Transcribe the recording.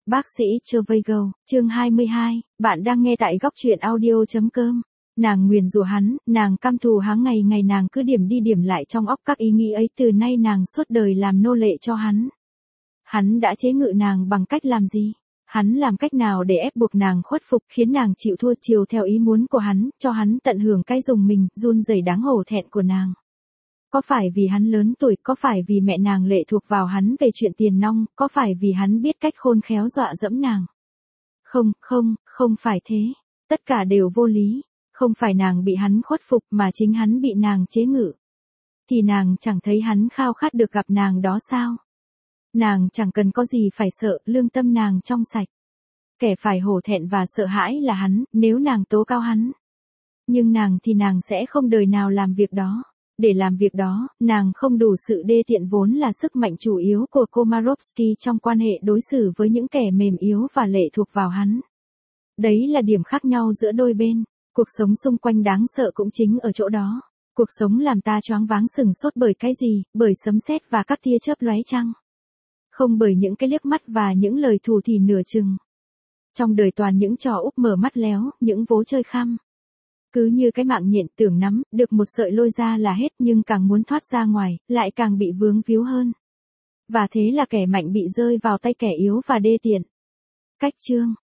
Bác sĩ Trevigo, chương 22, bạn đang nghe tại góc truyện audio.com. Nàng nguyền rủa hắn, nàng căm thù hắn, ngày ngày nàng cứ điểm đi điểm lại trong óc các ý nghĩ ấy, từ nay nàng suốt đời làm nô lệ cho hắn. Hắn đã chế ngự nàng bằng cách làm gì? Hắn làm cách nào để ép buộc nàng khuất phục, khiến nàng chịu thua chiều theo ý muốn của hắn, cho hắn tận hưởng cái dùng mình, run rẩy đáng hổ thẹn của nàng? Có phải vì hắn lớn tuổi, có phải vì mẹ nàng lệ thuộc vào hắn về chuyện tiền nong, có phải vì hắn biết cách khôn khéo dọa dẫm nàng? Không phải thế. Tất cả đều vô lý. Không phải nàng bị hắn khuất phục mà chính hắn bị nàng chế ngự. Thì nàng chẳng thấy hắn khao khát được gặp nàng đó sao? Nàng chẳng cần có gì phải sợ, lương tâm nàng trong sạch. Kẻ phải hổ thẹn và sợ hãi là hắn, nếu nàng tố cáo hắn. Nhưng nàng thì nàng sẽ không đời nào làm việc đó. Để làm việc đó, nàng không đủ sự đê tiện vốn là sức mạnh chủ yếu của Komarovsky trong quan hệ đối xử với những kẻ mềm yếu và lệ thuộc vào hắn. Đấy là điểm khác nhau giữa đôi bên. Cuộc sống xung quanh đáng sợ cũng chính ở chỗ đó. Cuộc sống làm ta choáng váng sửng sốt bởi cái gì? Bởi sấm sét và các tia chớp lóe chăng? Không bởi những cái liếc mắt và những lời thù thì nửa chừng. Trong đời toàn những trò úp mở mắt léo, những vố chơi khăm. Cứ như cái mạng nhện tưởng nắm, được một sợi lôi ra là hết, nhưng càng muốn thoát ra ngoài, lại càng bị vướng víu hơn. Và thế là kẻ mạnh bị rơi vào tay kẻ yếu và đê tiện. Cách chương